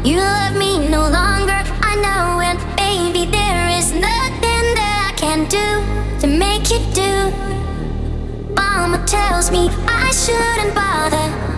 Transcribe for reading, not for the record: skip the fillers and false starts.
You love me no longer, I know, and baby, there is nothing that I can do to make you do. Mama tells me I shouldn't bother.